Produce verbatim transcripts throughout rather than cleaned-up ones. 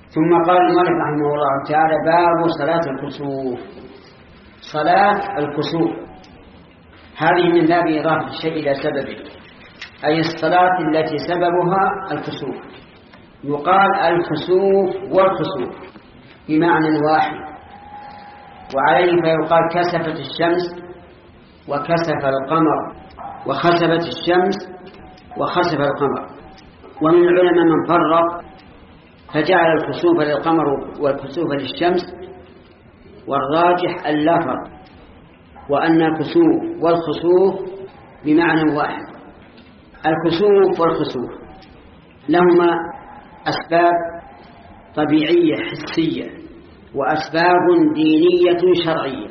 ثم قال المؤلف رحمه الله تعالى: باب صلاة الكسوف. صلاة الكسوف هذه من باب إضافة الشيء إلى سببه، أي الصلاة التي سببها الكسوف. يقال الكسوف والخسوف بمعنى واحد، وعليه فيقال كسفت الشمس وكسف القمر، وخسفت الشمس وخسف القمر. ومن العلماء من فرق فجعل الكسوف للقمر والكسوف للشمس، والراجح ألا فرق، وأن الكسوف والخسوف بمعنى واحد. الكسوف والخسوف لهما أسباب طبيعية حسية وأسباب دينية شرعية.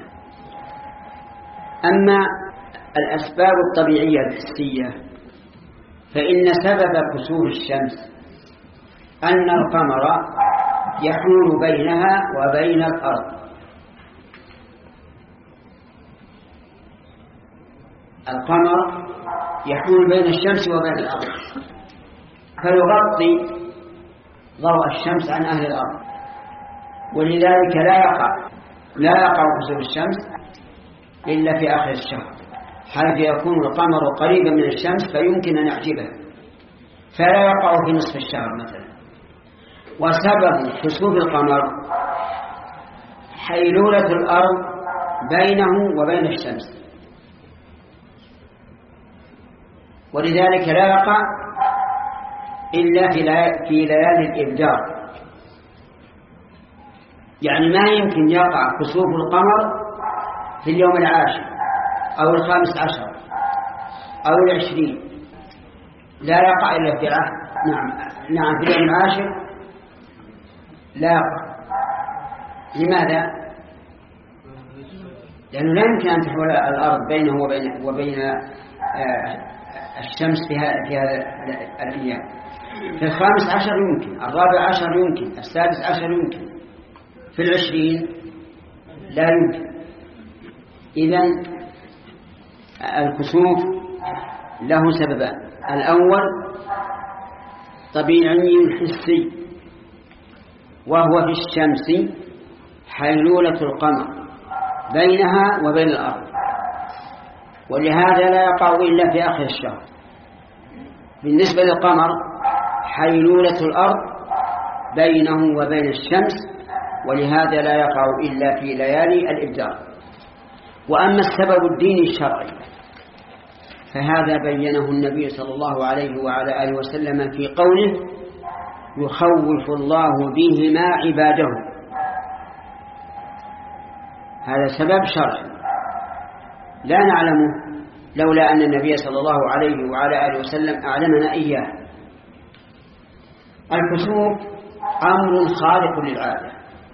أما الأسباب الطبيعية الحسية فإن سبب كسوف الشمس أن القمر يحول بينها وبين الأرض. القمر يحول بين الشمس وبين الأرض، فيغطي ضوء الشمس عن أهل الأرض، ولذلك لا يقع لا يقع كسوف الشمس إلا في آخر الشهر، حيث يكون القمر قريبا من الشمس فيمكن أن يعجبه، فلا يقع في نصف الشهر مثلا. وسبب كسوف القمر حيلولة الأرض بينه وبين الشمس، ولذلك لا يقع إلا في ليالي الإبدار. يعني ما يمكن يقع كسوف القمر في اليوم العاشر أو الخامس عشر أو العشرين، لا يقع إلا في العهد. نعم نعم في اليوم العاشر لا يقع. لماذا؟ لأنه لا يمكن أن تحول الأرض بينه وبين, وبين الشمس في هذا الأيام. في الخامس عشر يمكن، الرابع عشر يمكن، السادس عشر يمكن، في العشرين لا يمكن. إذن الكسوف له سببان: الأول طبيعي حسي، وهو في الشمس حيلولة القمر بينها وبين الأرض، ولهذا لا يقع إلا في آخر الشهر. بالنسبة للقمر حيلولة الأرض بينه وبين الشمس، ولهذا لا يقع إلا في ليالي الإبدار. وأما السبب الديني الشرعي فهذا بينه النبي صلى الله عليه وعلى آله وسلم في قوله: يخوف الله بهما عباده. هذا سبب شرعي لا نعلمه لولا أن النبي صلى الله عليه وعلى آله وسلم أعلمنا إياه. الكسوف أمر خارق للعادة،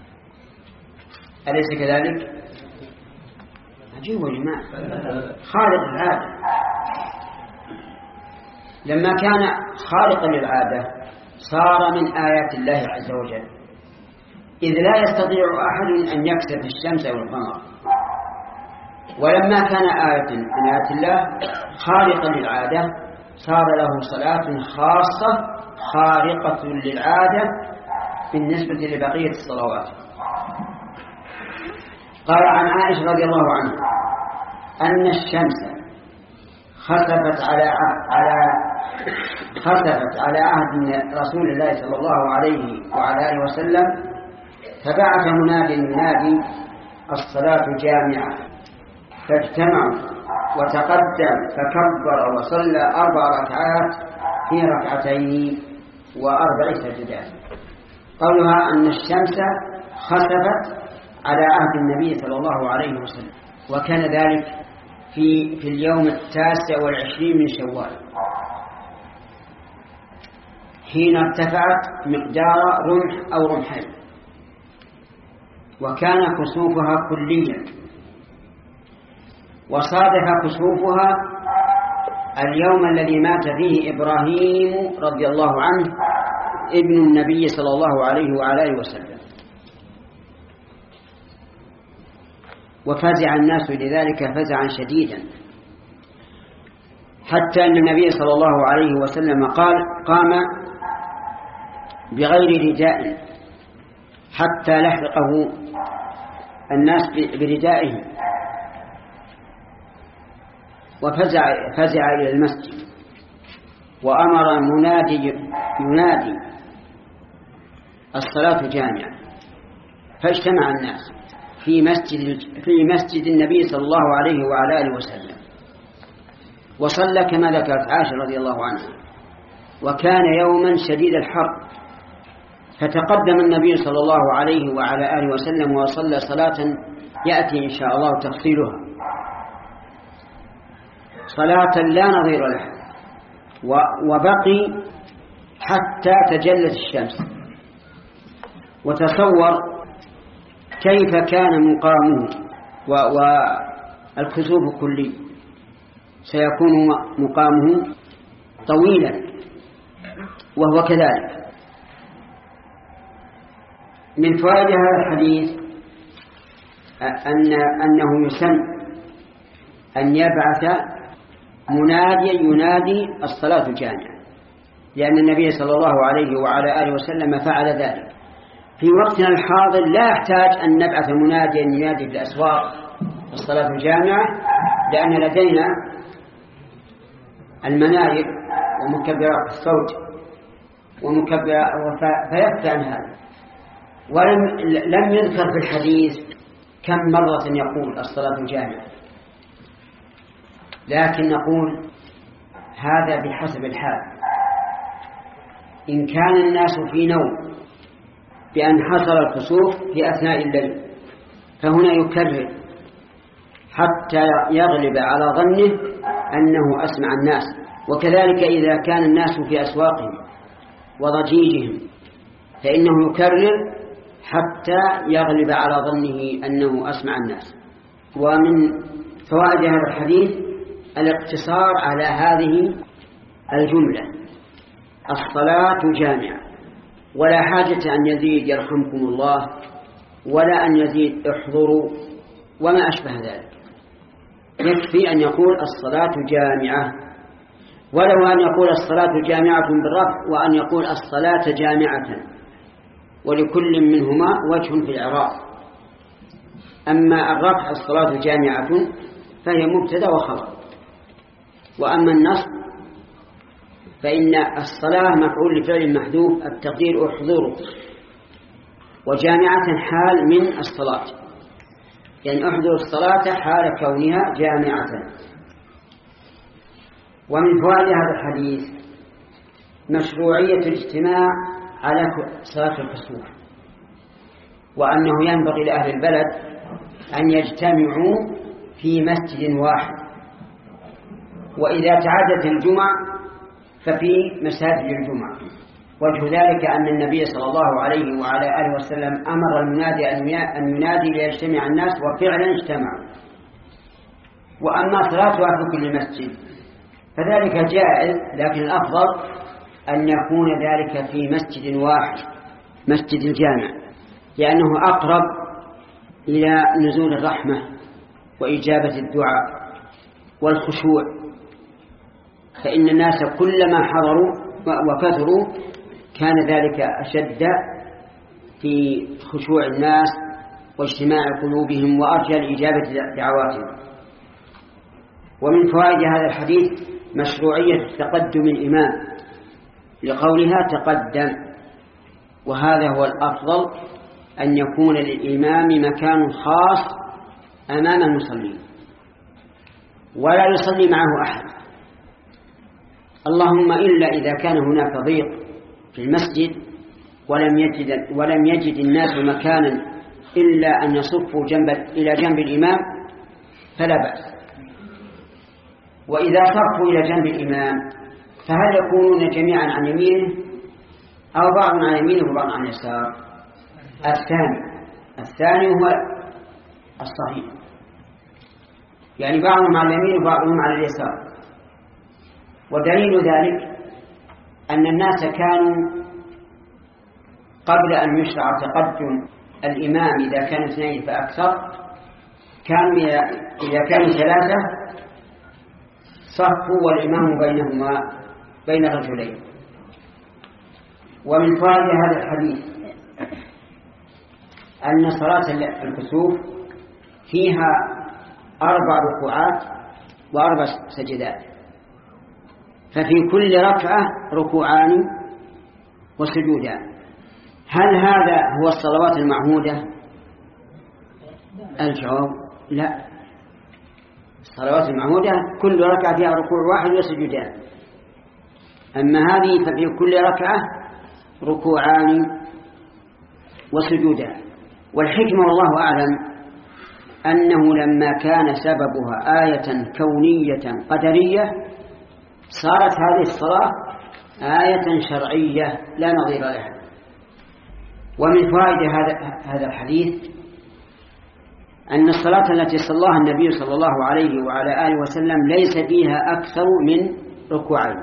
أليس كذلك؟ عجيب يا جماعة، خارق للعادة. لما كان خارقا للعادة صار من آيات الله عز وجل، إذ لا يستطيع أحد أن يكسف الشمس أو القمر. ولما كان آية من آيات الله خارقا للعادة صار له صلاة خاصة خارقة للعادة بالنسبة لبقية الصلوات. قال عن عائشة رضي الله عنها أن الشمس خسفت على على خسفت على عهد رسول الله صلى الله عليه وعلى آله وسلم، فبعث مناد ينادي: الصلاة جامعة. فاجتمعوا وتقدم فكبر وصلى أربع ركعات في ركعتين وأربع سجدات. قولها أن الشمس خسفت على عهد النبي صلى الله عليه وسلم، وكان ذلك في في اليوم التاسع والعشرين من شوال، حين ارتفعت مقدار رمح أو رمحين، وكان كسوفها كليا. وصادف كسوفها اليوم الذي مات فيه إبراهيم رضي الله عنه ابن النبي صلى الله عليه وعلى آله وسلم، وفزع الناس لذلك فزعا شديدا، حتى أن النبي صلى الله عليه وسلم قال: قام بغير رداء حتى لحقه الناس بردائه وفزع فزع إلى المسجد، وأمر منادي ينادي الصلاة جامعة، فاجتمع الناس في مسجد في مسجد النبي صلى الله عليه وعلى آله وسلم، وصلى كما ذكرت عائشة رضي الله عنها. وكان يوما شديد الحر، فتقدم النبي صلى الله عليه وعلى آله وسلم وصلى صلاة يأتي إن شاء الله تفصيلها، صلاة لا نظير لها، وبقي حتى تجلت الشمس. وتصور كيف كان مقامه والكسوف كلي، سيكون مقامه طويلا وهو كذلك. من فوائد هذا الحديث أن أنه يسن أن يبعث مناديا ينادي الصلاة جامعة، لأن النبي صلى الله عليه وعلى آله وسلم فعل ذلك. في وقتنا الحاضر لا يحتاج أن نبعث مناديا ينادي في الأسواق الصلاة جامعة، لأن لدينا المناير ومكبرات الصوت ومكبرات، فيكفي عن هذا. ولم لم يذكر في الحديث كم مرة يقول الصلاة جامعة، لكن نقول هذا بحسب الحال. إن كان الناس في نوم بأن حصل الكسوف في أثناء الليل، فهنا يكرر حتى يغلب على ظنه أنه أسمع الناس. وكذلك إذا كان الناس في أسواقهم وضجيجهم، فإنه يكرر حتى يغلب على ظنه أنه أسمع الناس. ومن فوائد هذا الحديث الاقتصار على هذه الجملة: الصلاة جامعة، ولا حاجة أن يزيد يرحمكم الله، ولا أن يزيد احضروا وما أشبه ذلك. يكفي أن يقول الصلاة جامعة، ولو أن يقول الصلاة جامعة بالرفع، وأن يقول الصلاة جامعة، ولكل منهما وجه في الإعراب. أما الرفع الصلاة جامعة فهي مبتدأ وخبر، وأما النصب فإن الصلاة مفعول لفعل محذوف التقدير احضروا، وجامعة حال من الصلاة، يعني احضروا الصلاة حال كونها جامعة. ومن فوائد هذا الحديث مشروعية الاجتماع على صلاة الكسوف، وأنه ينبغي لأهل البلد أن يجتمعوا في مسجد واحد، وإذا تعدت الجمع ففي مساجد الجمعة. وجه ذلك أن النبي صلى الله عليه وعلى آله وسلم أمر المنادي أن ينادي ليجتمع الناس، وفعلا اجتمعوا. وأما صلاتها في كل مسجد فذلك جائز، لكن الأفضل أن يكون ذلك في مسجد واحد، مسجد الجامع، لأنه أقرب إلى نزول الرحمة وإجابة الدعاء والخشوع، فإن الناس كلما حضروا وكثروا كان ذلك أشد في خشوع الناس واجتماع قلوبهم وأرجى لإجابة دعواتهم. ومن فوائد هذا الحديث مشروعية تقدم الإمام لقولها تقدم، وهذا هو الأفضل، أن يكون للإمام مكان خاص أمام المصلين ولا يصلي معه أحد، اللهم إلا إذا كان هناك ضيق في المسجد ولم يجد, ولم يجد الناس مكانا إلا أن يصفوا جنب إلى جنب الإمام فلا بأس. وإذا صفوا إلى جنب الإمام فهل يكونون جميعا عن يمينه أو بعض عن يمينه وبعض عن يسار؟ الثاني الثاني هو الصحيح، يعني بعضهم على اليمين وبعضهم على اليسار. ودليل ذلك أن الناس كانوا قبل أن يشرع تقدم الإمام إذا كانوا اثنين فأكثر، كانوا إذا كانوا ثلاثة صفوا والإمام بينهما بين رجلين. ومن فوائد هذا الحديث أن صلاة الكسوف فيها أربع ركوعات وأربع سجدات، ففي كل ركعة ركوعان وسجودان. هل هذا هو الصلوات المعهودة؟ الجواب لا. الصلوات المعهودة كل ركعة فيها ركوع واحد وسجودان، أما هذه ففي كل ركعة ركوعان وسجودان. والحكمة والله أعلم أنه لما كان سببها آية كونية قدرية صارت هذه الصلاة آية شرعية لا نظير لها. ومن فوائد هذا الحديث أن الصلاة التي صلاها النبي صلى الله عليه وعلى آله وسلم ليس فيها أكثر من ركوعين.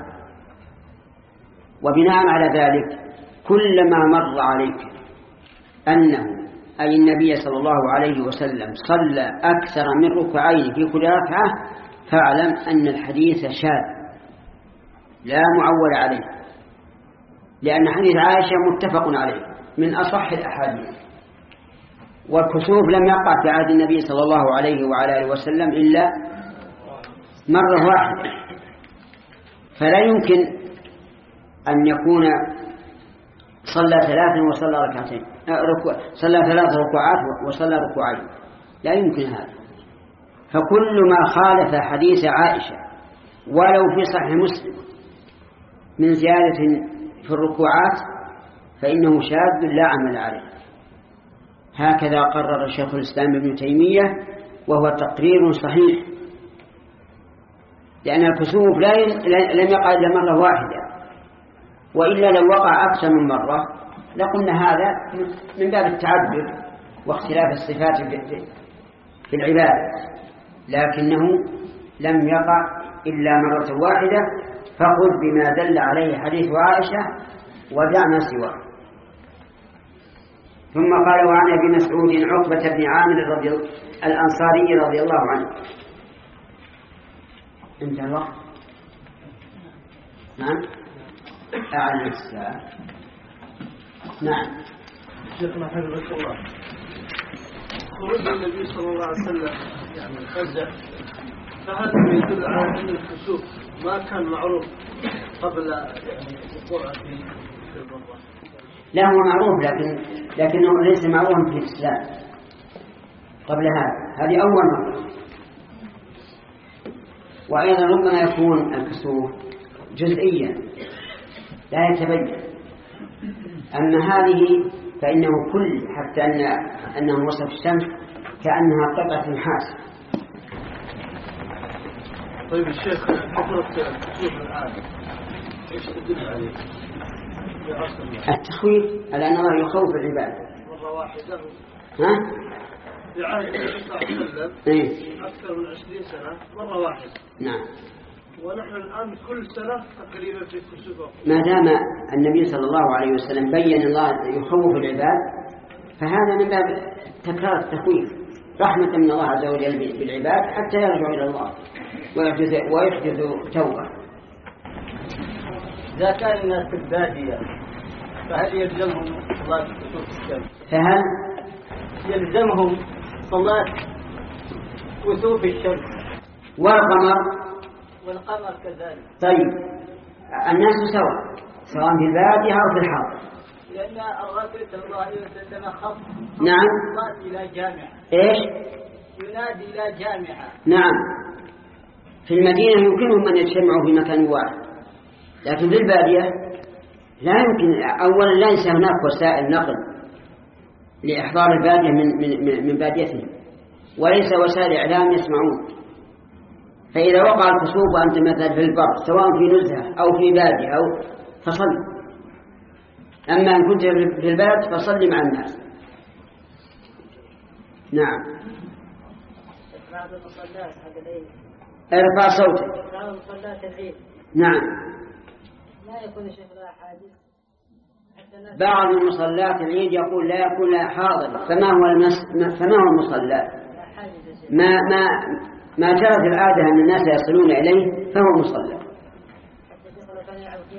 وبناء على ذلك كلما مر عليك أنه أي النبي صلى الله عليه وسلم صلى أكثر من ركوعين في كل ركعة فاعلم أن الحديث شاذ لا معول عليه، لأن حديث عائشة متفق عليه من أصح الأحاديث. والكسوف لم يقع في عهد النبي صلى الله عليه وعلى آله وسلم إلا مرة واحدة، فلا يمكن أن يكون صلى ثلاثا وصلى ركعتين، صلى ثلاث ركوعات وصلى ركوعين، لا يمكن هذا. فكل ما خالف حديث عائشة ولو في صحيح مسلم من زيادة في الركوعات فإنه شاذ لا عمل عليه. هكذا قرر شيخ الإسلام ابن تيمية، وهو تقرير صحيح، لأن الكسوف لم يقع إلا مرة واحدة، وإلا لو وقع أكثر من مرة لقلنا هذا من باب التعبد واختلاف الصفات في العبادة، لكنه لم يقع إلا مرة واحدة. فخذ بما دل عليه حديث عائشة ودع ما سواه. ثم قال: وعن ابي مسعود عقبة بن عامر رضي الأنصاري رضي الله عنه. انتهى الوقت. نعم أعلم الساعة. نعم شيخنا حفظك الله، خروج النبي صلى الله عليه وسلم يعني الفزع، فهل يدل على أن الكسوف ما كان معروف قبل يعني القرآن في الرمضان؟ لا، هو معروف، لكن لكنه ليس معروفا في الإسلام قبل هذا. هذه أول مرة. وأيضا ربما يكون الكسوف جزئيا لا يتبين، أما هذه فإنه كل، حتى أن أنه وصف الشمس كأنها قطعة نحاس. طيب الشيخ، كثرة الكسوف الآن إيش تدل عليه؟ التخويف على أن الله يخوف العباد. مرة واحدة. ها؟ في عهد النبي صلى الله عليه وسلم إيه؟ أكثر من عشرين سنة مرة واحدة. نعم. ونحن الآن كل سنة تقريبا في كسوف. ما دام النبي صلى الله عليه وسلم بين الله يخوف العباد فهذا من باب تكرار التخويف، رحمة من الله عز وجل بالعباد حتى يرجعوا إلى الله ويحدثوا توبة. إذا كان الناس في البادية فهل يلزمهم صلاة كسوف الشمس؟ فهل يلزمهم صلاة كسوف الشمس والقمر والقمر كذلك؟ طيب الناس سواء سواء في البادية أو في الحاضر، لأن الرسول صلى الله عليه وسلم خط نعم إلى جامعة. إيش؟ ينادي إلى جامعة. نعم، في المدينة يمكنهم أن يجتمعوا في مكان واحد، لكن في البادية لا يمكن. أولا ليس هناك وسائل نقل لإحضار البادية من, من, من باديتهم، وليس وسائل إعلام يسمعون. فإذا وقع الكسوف وأنت مثلا في البر سواء في نزهة أو في بادية أو فصل، أما إن كنت في البلد فصل مع الناس. نعم. ارفع صوتك. نعم. لا يكون شيخ لها حادث. بعض المصلات العيد يقول لا يكون لها حاضر، فما هو المس... فما هو المصلى؟ ما ما ما جرت العادة أن الناس يصلون إليه فهو مصلى.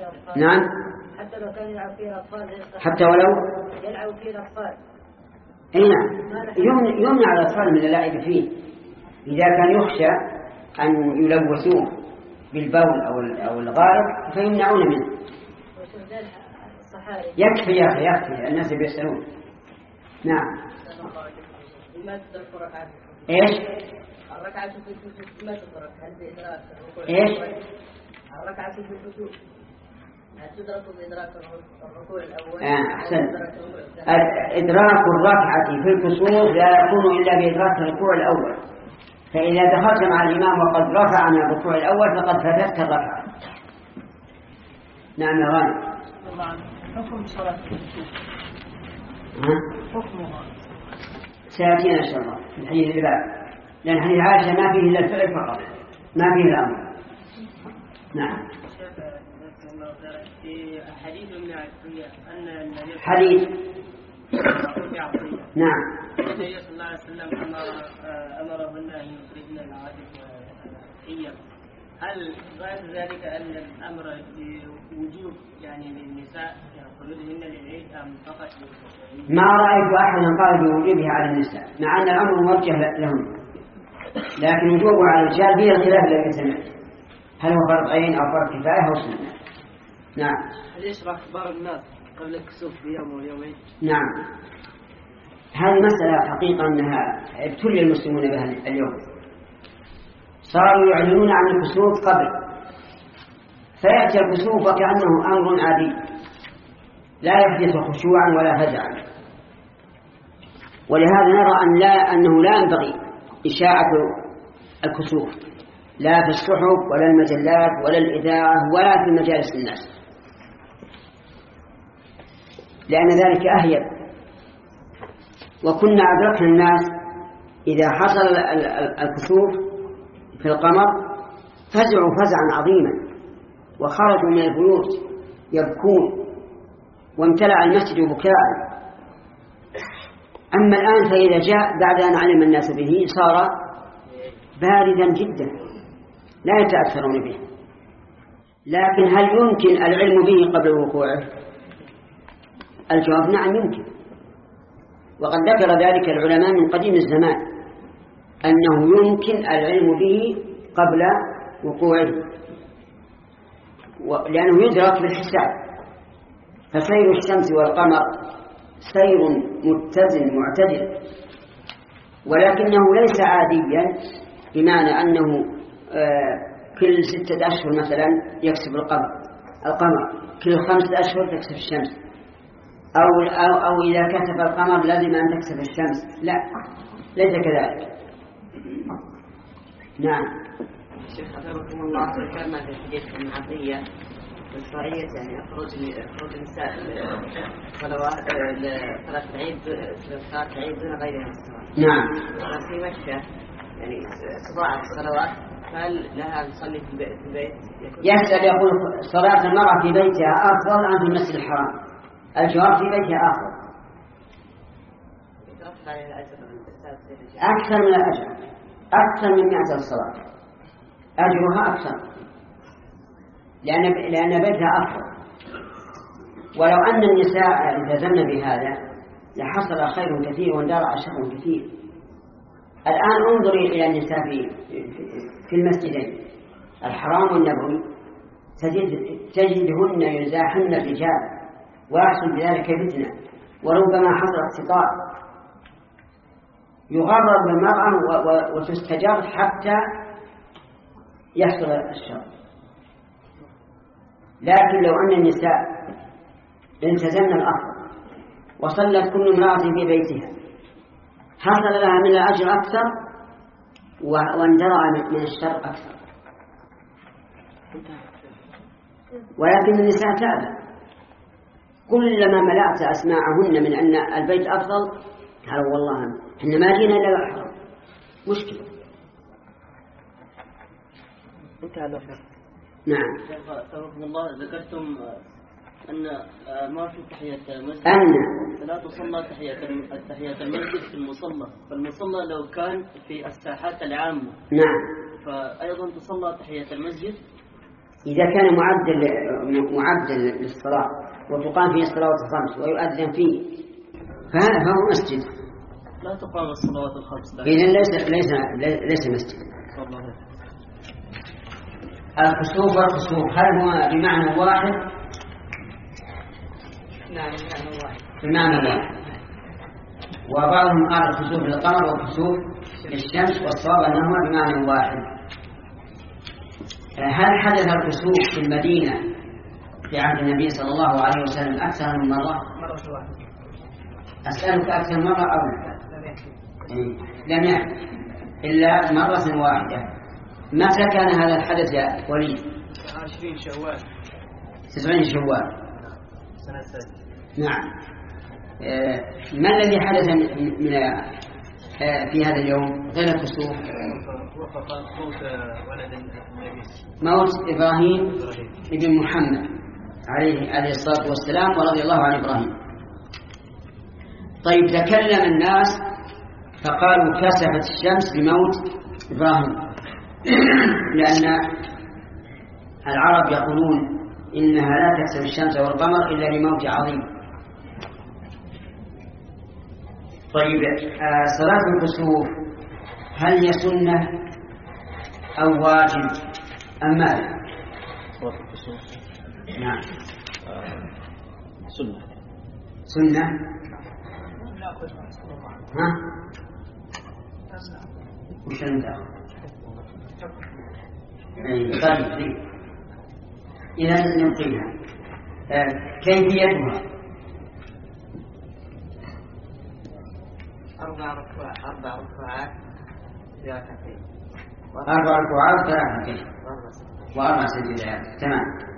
نعم. حتى لو كان يلعب فيه الأطفال. حتى ولو يلعب فيه الأطفال. أي نعم، يمنع الأطفال من اللعب فيه إذا كان يخشى أن يلوثوه بالبول أو الغائط فيمنعون منه. يكفي يا أخي يكفي، الناس بيسألون. نعم. إيش؟ الركعة في الكسوف ما تدرك، هل بإدراك الركوع؟ إيش؟ الركعة في الكسوف هل تدرك بإدراك الركوع الأول؟ آه أحسن. إدراك الركعة في الكسوف لا يكون إلا بإدراك الركوع الأول، فإذا دخلت مع الإمام وقد رفع عن الركوع الأول فقد فاتتك الركعة. نعم يا غانم. حكم صلاة الكسوف. حكمها سيأتينا إن شاء الله في الحديث اللي بعد، لأن حديث عائشة ما فيه إلا الفعل فقط، ما فيه الأمر. نعم. في حديث ابن عطية أن النبي حديث نعم النبي صلى الله عليه وسلم أمر أمرهن أن يخرجن العاتق والحية. هل غير ذلك أن الأمر بوجوب يعني للنساء خروجهن للعيد أم فقط ما رأيت أحدا قال بوجوبها على النساء، مع أن الأمر موجه لهم، لكن وجوبه على الرجال فيه الخلاف الذي سمعت، هل هو فرض عين أو فرض كفاية أو سنة. نعم. هل يشرح أخبار الناس قبل الكسوف بيوم ويومين؟ نعم. هذه مسألة حقيقة أنها ابتلي المسلمون بها اليوم، صاروا يعلنون عن الكسوف قبل، فيأتي الكسوف وكأنه أمر عادي لا يحدث خشوعا ولا فزعا. ولهذا نرى أن لا أنه لا ينبغي إشاعة الكسوف لا في الصحف ولا المجلات ولا الإذاعة ولا في مجالس الناس، لأن ذلك أهيب. وكنا أدركنا الناس إذا حصل الكسوف في القمر فزعوا فزعا عظيما وخرجوا من البيوت يبكون وامتلأ المسجد بكاء. أما الآن فإذا جاء بعد أن علم الناس به صار باردا جدا لا يتأثرون به. لكن هل يمكن العلم به قبل وقوعه؟ الجواب نعم يمكن، وقد ذكر ذلك العلماء من قديم الزمان أنه يمكن العلم به قبل وقوعه، لأنه يدرك بالحساب. فسير الشمس والقمر سير متزن معتدل، ولكنه ليس عاديا بمعنى أنه كل ستة أشهر مثلا يكسب القمر القمر كل خمسة أشهر تكسب الشمس، أو, أو, أو إذا كسب القمر لازم أن تكسب الشمس، لا ليس كذلك. نعم. شيخ أثابكم الله ذكرنا في الحديث عن عطية الشرعية يعني أخرج أخرج النساء صلوات لصلاة العيد صلاة العيد دون غيرها من الصلاة. نعم. في مشى يعني تضاعف الصلوات، هل لها تصلي في البيت؟ يسأل يقول صلاة المرأة في بيتها أفضل أم في المسجد الحرام؟ الجواب في بيتها أفضل. أكثر من الأجر، أكثر من مئة الصلاة أجرها أكثر، لأن لأن بيتها أفضل. ولو أن النساء التزمن بهذا لحصل خير كثير واندرع شر كثير. الآن انظري إلى النساء في في المسجدين الحرام والنبوي، تجد تجدهن يزاحن الرجال ويحصل بذلك فتنة، وربما حصل اختطاف، يغرر بالمرأة وتستجر حتى يحصل الشر. لكن لو أن النساء التزمن الأفضل وصلت كل امرأة في بيتها حصل لها من الأجر أكثر واندرع من الشر أكثر. ولكن النساء تأبى، كلما ملأت أسماعهن من أن البيت أفضل قالوا والله إحنا ما جينا إلا الحرام. مشكلة. نعم. سبحان الله ذكرتم أن ما في تحية المسجد أن لا تصلى تحية تحية المسجد في المصلى، فالمصلى لو كان في الساحات العامة نعم فأيضا تصلى تحية المسجد إذا كان معدل معدل للصلاة وتقام فيه الصلوات الخمس ويؤذن فيه فهذا هو مسجد لا تقام الصلوات الخمس. إذن ليس ليس ليس مسجد. الكسوف والخسوف هل هو بمعنى واحد؟ نعم بمعنى واحد. بمعنى واحد. وبعضهم قال الكسوف للقمر والكسوف للشمس، والصواب أنهما بمعنى واحد. هل حدث الكسوف في المدينة في عهد النبي صلى الله عليه وسلم أكثر من مرة؟ مرة واحدة. أسألك أكثر مرة أو لا؟ لم يحدث إلا مرة واحدة. متى كان هذا الحدث يا وليد؟ عشرين شوال. تسعين شوال. سنة الثالثة. نعم. آه ما الذي حدث من آه في هذا اليوم غير الكسوف؟ وقف موت ولد النبي. موت إبراهيم ابن محمد عليه عليه الصلاة والسلام ورضي الله عن إبراهيم. طيب تكلم الناس فقالوا كسفت الشمس بموت إبراهيم، لأن العرب يقولون إنها لا تكسف الشمس والقمر إلا لموت عظيم. طيب آه صلاة الكسوف هل هي سنة أو واجب أم ماذا؟ صلاة الكسوف نعم آه. سنة. سنة. ها؟ وش أنت؟ أي طيب إذا نلقيها. آه كيفيتها؟ أربع ركوعات أربع ركوعات في ركعتين. أربع ركوعات ثلاث ركعات وأربع سجدات. تمام.